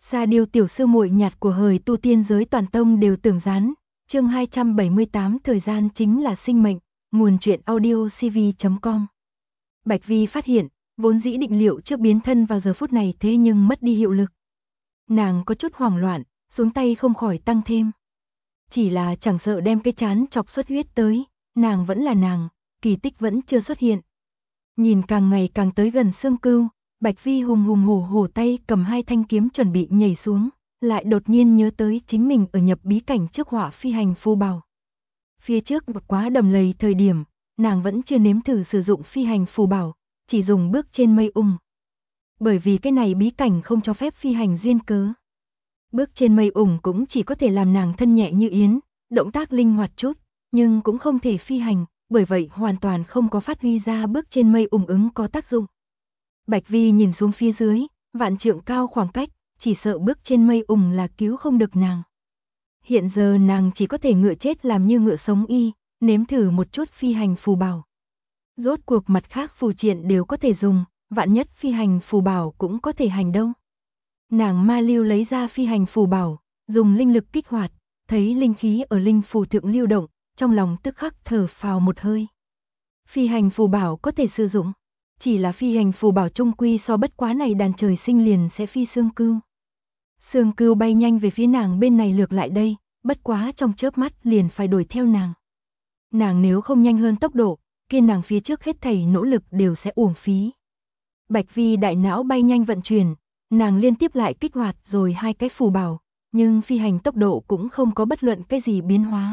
Sa Điêu tiểu sư muội nhạt của hời tu tiên giới toàn tông đều tưởng gián. Chương 278 thời gian chính là sinh mệnh, nguồn truyện audio cv.com. Bạch Vi phát hiện, vốn dĩ định liệu trước biến thân vào giờ phút này thế nhưng mất đi hiệu lực. Nàng có chút hoảng loạn, xuống tay không khỏi tăng thêm. Chỉ là chẳng sợ đem cái chán chọc xuất huyết tới, nàng vẫn là nàng, kỳ tích vẫn chưa xuất hiện. Nhìn càng ngày càng tới gần Sương Cưu, Bạch Vi hùng hùng hổ tay cầm hai thanh kiếm chuẩn bị nhảy xuống, lại đột nhiên nhớ tới chính mình ở nhập bí cảnh trước họa phi hành phù bào. Phía trước quá đầm lầy thời điểm, nàng vẫn chưa nếm thử sử dụng phi hành phù bảo, chỉ dùng bước trên mây bởi vì cái này bí cảnh không cho phép phi hành duyên cớ. Bước trên mây cũng chỉ có thể làm nàng thân nhẹ như yến, động tác linh hoạt chút, nhưng cũng không thể phi hành, bởi vậy hoàn toàn không có phát huy ra bước trên mây ứng có tác dụng. Bạch Vi nhìn xuống phía dưới, vạn trượng cao khoảng cách, chỉ sợ bước trên mây là cứu không được nàng. Hiện giờ nàng chỉ có thể ngựa chết làm như ngựa sống y, nếm thử một chút phi hành phù bảo. Rốt cuộc mặt khác phù triện đều có thể dùng, vạn nhất phi hành phù bảo cũng có thể hành đâu. Nàng ma lưu lấy ra phi hành phù bảo, dùng linh lực kích hoạt, thấy linh khí ở linh phù thượng lưu động, trong lòng tức khắc thở phào một hơi. Phi hành phù bảo có thể sử dụng, chỉ là phi hành phù bảo trung quy so bất quá này đàn trời sinh liền sẽ phi Sương Cưu. Sương Cưu bay nhanh về phía nàng bên này lược lại đây, bất quá trong chớp mắt liền phải đuổi theo nàng. Nàng nếu không nhanh hơn tốc độ, kia nàng phía trước hết thảy nỗ lực đều sẽ uổng phí. Bạch Vi đại não bay nhanh vận chuyển, nàng liên tiếp lại kích hoạt rồi hai cái phù bảo, nhưng phi hành tốc độ cũng không có bất luận cái gì biến hóa.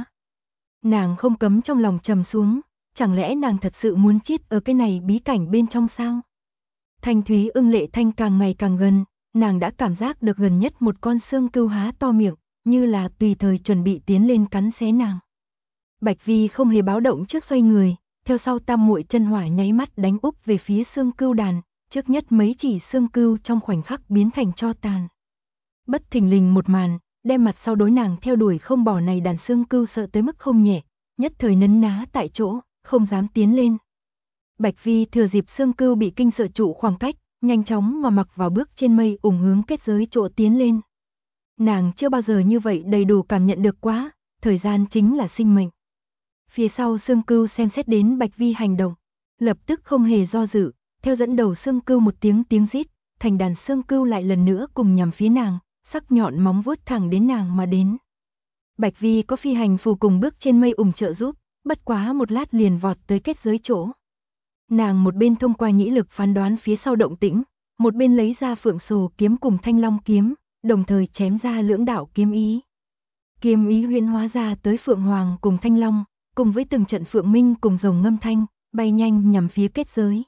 Nàng không cấm trong lòng trầm xuống, chẳng lẽ nàng thật sự muốn chết ở cái này bí cảnh bên trong sao? Thanh thúy ưng lệ thanh càng ngày càng gần, nàng đã cảm giác được gần nhất một con Sương Cưu há to miệng, như là tùy thời chuẩn bị tiến lên cắn xé nàng. Bạch Vi không hề báo động trước xoay người, theo sau tam muội chân hỏa nháy mắt đánh úp về phía Sương Cưu đàn, trước nhất mấy chỉ Sương Cưu trong khoảnh khắc biến thành tro tàn. Bất thình lình một màn, đem mặt sau đối nàng theo đuổi không bỏ này đàn Sương Cưu sợ tới mức không nhẹ, nhất thời nấn ná tại chỗ, không dám tiến lên. Bạch Vi thừa dịp Sương Cưu bị kinh sợ trụ khoảng cách, nhanh chóng mà mặc vào bước trên mây hướng kết giới chỗ tiến lên. Nàng chưa bao giờ như vậy đầy đủ cảm nhận được quá, thời gian chính là sinh mệnh. Phía sau Sương Cưu xem xét đến Bạch Vi hành động, lập tức không hề do dự, theo dẫn đầu Sương Cưu một tiếng rít, thành đàn Sương Cưu lại lần nữa cùng nhằm phía nàng, sắc nhọn móng vuốt thẳng đến nàng mà đến. Bạch Vi có phi hành phù cùng bước trên mây trợ giúp, bất quá một lát liền vọt tới kết giới chỗ. Nàng một bên thông qua nhĩ lực phán đoán phía sau động tĩnh, một bên lấy ra Phượng Sồ kiếm cùng Thanh Long kiếm, đồng thời chém ra lưỡng đạo kiếm ý. Kiếm ý huyễn hóa ra tới Phượng Hoàng cùng Thanh Long, cùng với từng trận Phượng Minh cùng rồng ngâm thanh, bay nhanh nhằm phía kết giới.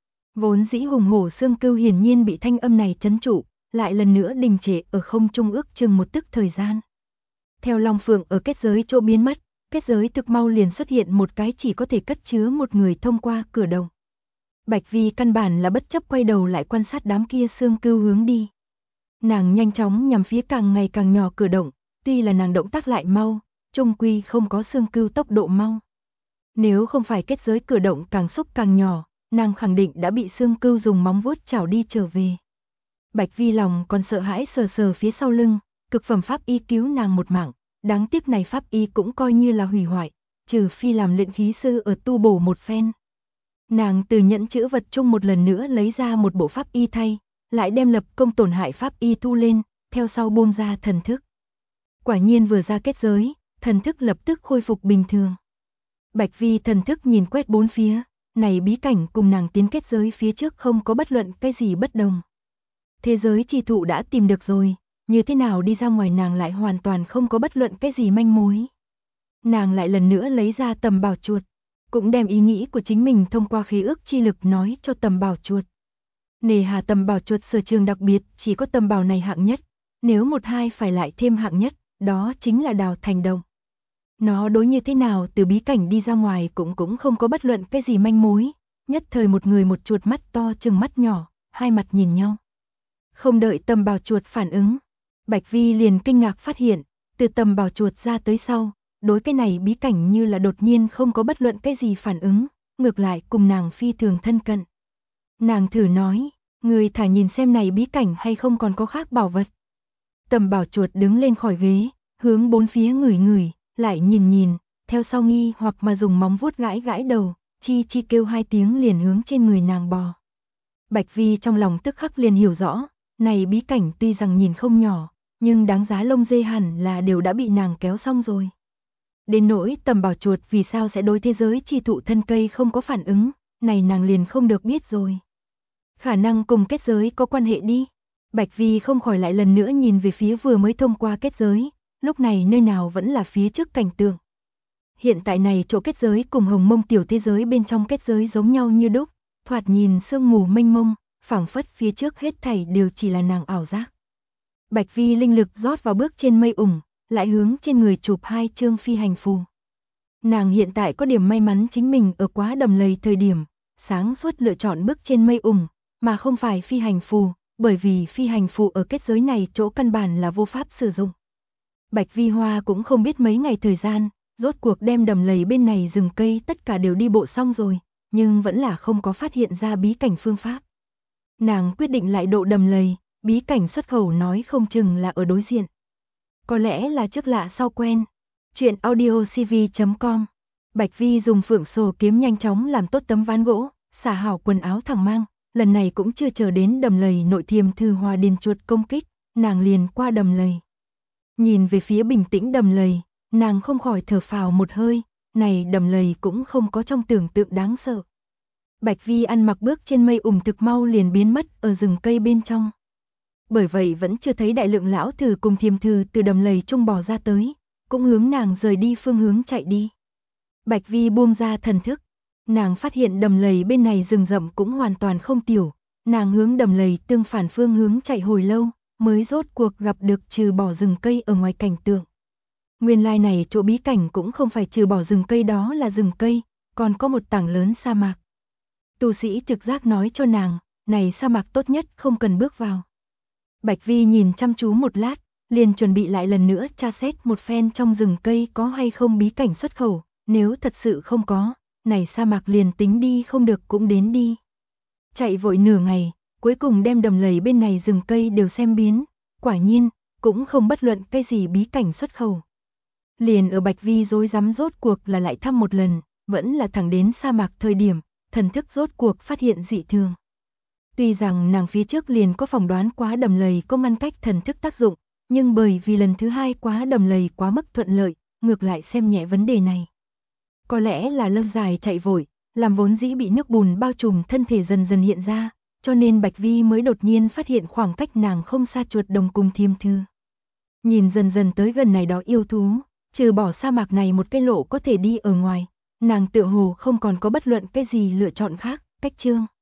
Vốn dĩ hùng hổ Sương Cưu hiển nhiên bị thanh âm này trấn trụ, lại lần nữa đình trệ ở không trung ước chừng một tức thời gian. Theo Long Phượng ở kết giới chỗ biến mất, kết giới thực mau liền xuất hiện một cái chỉ có thể cất chứa một người thông qua cửa động. Bạch Vi căn bản là bất chấp quay đầu lại quan sát đám kia Sương Cưu hướng đi. Nàng nhanh chóng nhằm phía càng ngày càng nhỏ cửa động, tuy là nàng động tác lại mau, chung quy không có Sương Cưu tốc độ mau. Nếu không phải kết giới cửa động càng xúc càng nhỏ, nàng khẳng định đã bị Sương Cưu dùng móng vuốt chảo đi trở về. Bạch Vi lòng còn sợ hãi sờ sờ phía sau lưng, cực phẩm pháp y cứu nàng một mạng, đáng tiếc này pháp y cũng coi như là hủy hoại, trừ phi làm luyện khí sư ở tu bổ một phen. Nàng từ nhẫn chữ vật chung một lần nữa lấy ra một bộ pháp y thay, lại đem lập công tổn hại pháp y thu lên, theo sau buông ra thần thức. Quả nhiên vừa ra kết giới, thần thức lập tức khôi phục bình thường. Bạch Vi thần thức nhìn quét bốn phía, này bí cảnh cùng nàng tiến kết giới phía trước không có bất luận cái gì bất đồng. Thế giới chi thụ đã tìm được rồi, như thế nào đi ra ngoài nàng lại hoàn toàn không có bất luận cái gì manh mối. Nàng lại lần nữa lấy ra tầm bảo chuột, cũng đem ý nghĩ của chính mình thông qua khí ước chi lực nói cho tầm bảo chuột. Nề hà tầm bảo chuột sở trường đặc biệt, chỉ có tầm bảo này hạng nhất, nếu một hai phải lại thêm hạng nhất, đó chính là đào thành đồng. Nó đối như thế nào từ bí cảnh đi ra ngoài cũng không có bất luận cái gì manh mối, nhất thời một người một chuột mắt to chừng mắt nhỏ, hai mặt nhìn nhau. Không đợi tầm bảo chuột phản ứng, Bạch Vi liền kinh ngạc phát hiện, từ tầm bảo chuột ra tới sau, đối cái này bí cảnh như là đột nhiên không có bất luận cái gì phản ứng, ngược lại cùng nàng phi thường thân cận. Nàng thử nói, người thả nhìn xem này bí cảnh hay không còn có khác bảo vật. Tầm Bảo Chuột đứng lên khỏi ghế, hướng bốn phía ngửi ngửi, lại nhìn nhìn, theo sau nghi hoặc mà dùng móng vuốt gãi gãi đầu, chi chi kêu hai tiếng liền hướng trên người nàng bò. Bạch Vi trong lòng tức khắc liền hiểu rõ, này bí cảnh tuy rằng nhìn không nhỏ, nhưng đáng giá lông dê hẳn là đều đã bị nàng kéo xong rồi. Đến nỗi Tầm Bảo Chuột vì sao sẽ đối thế giới chi thụ thân cây không có phản ứng, này nàng liền không được biết rồi. Khả năng cùng kết giới có quan hệ đi. Bạch Vi không khỏi lại lần nữa nhìn về phía vừa mới thông qua kết giới, lúc này nơi nào vẫn là phía trước cảnh tượng. Hiện tại này chỗ kết giới cùng Hồng Mông tiểu thế giới bên trong kết giới giống nhau như đúc, thoạt nhìn sương mù mênh mông, phảng phất phía trước hết thảy đều chỉ là nàng ảo giác. Bạch Vi linh lực rót vào bước trên mây ủng, lại hướng trên người chụp 2 chương phi hành phù. Nàng hiện tại có điểm may mắn chính mình ở quá đầm lầy thời điểm, sáng suốt lựa chọn bước trên mây ủng, mà không phải phi hành phù, bởi vì phi hành phù ở kết giới này chỗ căn bản là vô pháp sử dụng. Bạch Vi Hoa cũng không biết mấy ngày thời gian, rốt cuộc đem đầm lầy bên này rừng cây tất cả đều đi bộ xong rồi, nhưng vẫn là không có phát hiện ra bí cảnh phương pháp. Nàng quyết định lại độ đầm lầy, bí cảnh xuất khẩu nói không chừng là ở đối diện. Có lẽ là trước lạ sau quen. Chuyện audiocv.com. Bạch Vi dùng phượng sồ kiếm nhanh chóng làm tốt tấm ván gỗ, xả hảo quần áo thẳng mang, lần này cũng chưa chờ đến đầm lầy nội thiềm thư hòa điền chuột công kích, nàng liền qua đầm lầy. Nhìn về phía bình tĩnh đầm lầy, nàng không khỏi thở phào một hơi, này đầm lầy cũng không có trong tưởng tượng đáng sợ. Bạch Vi ăn mặc bước trên mây ủng thực mau liền biến mất ở rừng cây bên trong. Bởi vậy vẫn chưa thấy đại lượng lão thử cùng thiềm thử từ đầm lầy trung bò ra tới, cũng hướng nàng rời đi phương hướng chạy đi. Bạch Vi buông ra thần thức, nàng phát hiện đầm lầy bên này rừng rậm cũng hoàn toàn không tiểu, nàng hướng đầm lầy tương phản phương hướng chạy hồi lâu, mới rốt cuộc gặp được trừ bỏ rừng cây ở ngoài cảnh tượng. Nguyên lai này chỗ bí cảnh cũng không phải trừ bỏ rừng cây đó là rừng cây, còn có một tảng lớn sa mạc. Tu sĩ trực giác nói cho nàng, này sa mạc tốt nhất không cần bước vào. Bạch Vi nhìn chăm chú một lát, liền chuẩn bị lại lần nữa tra xét một phen trong rừng cây có hay không bí cảnh xuất khẩu, nếu thật sự không có, này sa mạc liền tính đi không được cũng đến đi. Chạy vội nửa ngày, cuối cùng đem đầm lầy bên này rừng cây đều xem biến, quả nhiên, cũng không bất luận cái gì bí cảnh xuất khẩu. Liền ở Bạch Vi rối rắm rốt cuộc là lại thăm một lần, vẫn là thẳng đến sa mạc thời điểm, thần thức rốt cuộc phát hiện dị thường. Tuy rằng nàng phía trước liền có phỏng đoán quá đầm lầy có ngăn cách thần thức tác dụng, nhưng bởi vì lần thứ hai quá đầm lầy quá mức thuận lợi, ngược lại xem nhẹ vấn đề này. Có lẽ là lâu dài chạy vội, làm vốn dĩ bị nước bùn bao trùm thân thể dần dần hiện ra, cho nên Bạch Vi mới đột nhiên phát hiện khoảng cách nàng không xa chuột đồng cùng thiềm thư. Nhìn dần dần tới gần này đó yêu thú, trừ bỏ sa mạc này một cái lộ có thể đi ở ngoài, nàng tựa hồ không còn có bất luận cái gì lựa chọn khác, cách chương.